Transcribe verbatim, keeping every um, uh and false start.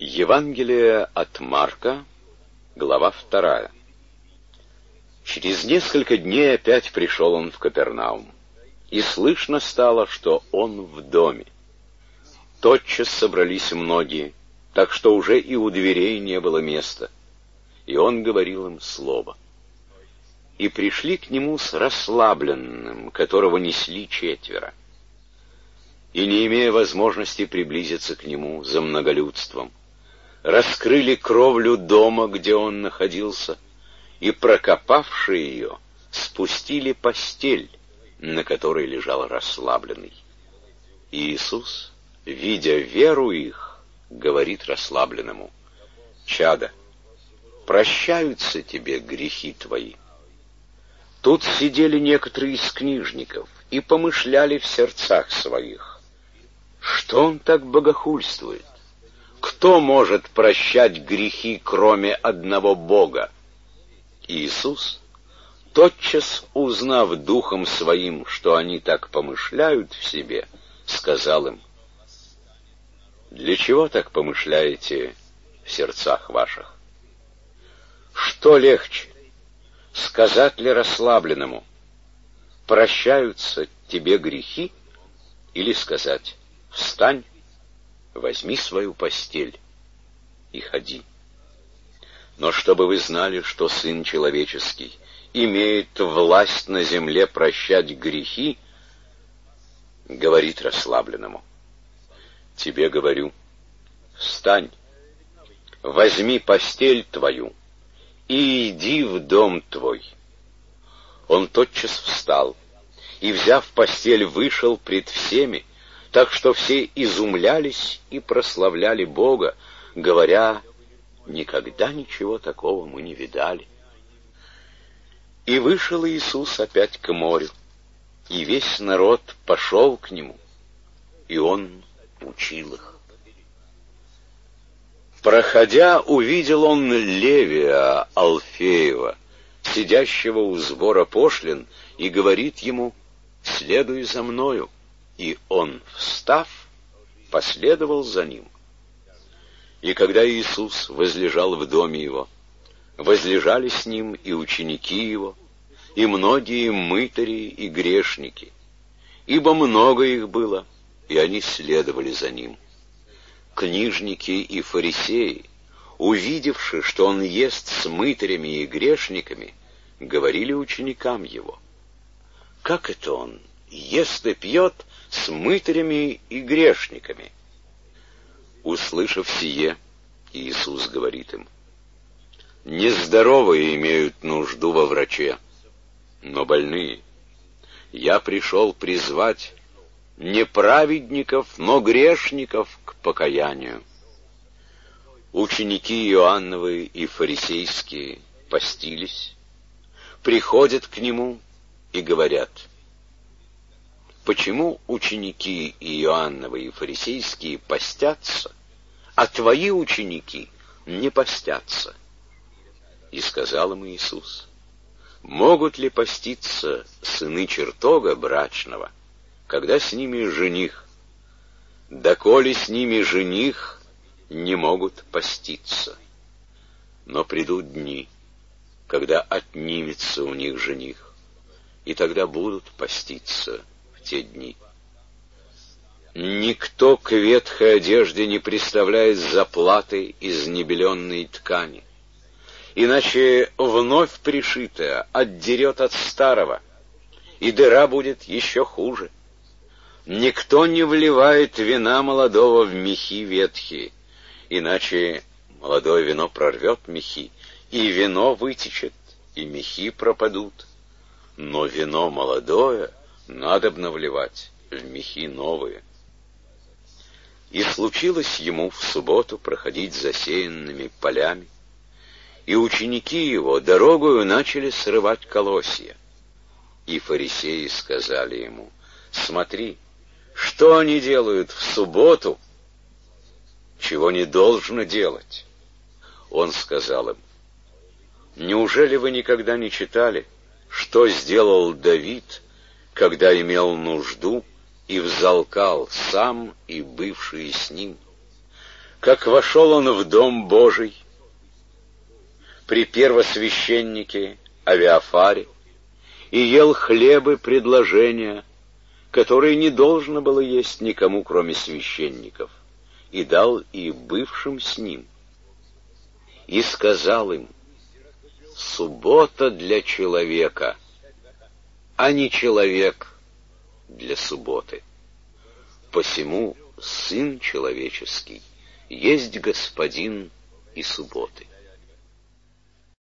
Евангелие от Марка, глава вторая. Через несколько дней опять пришел он в Капернаум, и слышно стало, что он в доме. Тотчас собрались многие, так что уже и у дверей не было места, и он говорил им слово. И пришли к нему с расслабленным, которого несли четверо. И, не имея возможности приблизиться к нему за многолюдством, раскрыли кровлю дома, где он находился, и, прокопавши ее, спустили постель, на которой лежал расслабленный. И Иисус, видя веру их, говорит расслабленному: «Чадо, прощаются тебе грехи твои». Тут сидели некоторые из книжников и помышляли в сердцах своих: что он так богохульствует? Кто может прощать грехи, кроме одного Бога? Иисус, тотчас узнав духом своим, что они так помышляют в себе, сказал им: «Для чего так помышляете в сердцах ваших? Что легче, сказать ли расслабленному: прощаются тебе грехи, или сказать: встань, возьми свою постель и ходи? Но чтобы вы знали, что Сын Человеческий имеет власть на земле прощать грехи, говорит расслабленному: тебе говорю, встань, возьми постель твою и иди в дом твой. Он тотчас встал и, взяв постель, вышел пред всеми, так что все изумлялись и прославляли Бога, говоря: никогда ничего такого мы не видали. И вышел Иисус опять к морю, и весь народ пошел к нему, и он учил их. Проходя, увидел он Левия Алфеева, сидящего у сбора пошлин, и говорит ему: следуй за мною. И он, встав, последовал за ним. И когда Иисус возлежал в доме его, возлежали с ним и ученики его, и многие мытари и грешники, ибо много их было, и они следовали за ним. Книжники и фарисеи, увидевши, что он ест с мытарями и грешниками, говорили ученикам его: как это он ест и пьет с мытарями и грешниками? Услышав сие, Иисус говорит им: нездоровые имеют нужду во враче, но больные. Я пришел призвать не праведников, но грешников к покаянию. Ученики Иоанновы и фарисейские постились, приходят к нему и говорят: почему ученики Иоанновы и фарисейские постятся, а твои ученики не постятся? И сказал им Иисус: могут ли поститься сыны чертога брачного, когда с ними жених? Доколе с ними жених, не могут поститься. Но придут дни, когда отнимется у них жених, и тогда будут поститься в те дни. Никто к ветхой одежде не приставляет заплаты из небеленной ткани, иначе вновь пришитая отдерет от старого, и дыра будет еще хуже. Никто не вливает вина молодого в мехи ветхие, иначе молодое вино прорвет мехи, и вино вытечет, и мехи пропадут. Но вино молодое надобно вливать в мехи новые. И случилось ему в субботу проходить засеянными полями, и ученики его дорогою начали срывать колосья. И фарисеи сказали ему: смотри, что они делают в субботу, чего не должно делать. Он сказал им: неужели вы никогда не читали, что сделал Давид, когда имел нужду и взалкал сам и бывшие с ним? как вошел он в дом Божий при первосвященнике Авиафаре и ел хлебы предложения, которые не должно было есть никому, кроме священников, и дал и бывшим с ним. И сказал им: суббота для человека, а не человек для субботы. Посему Сын Человеческий есть Господин и субботы.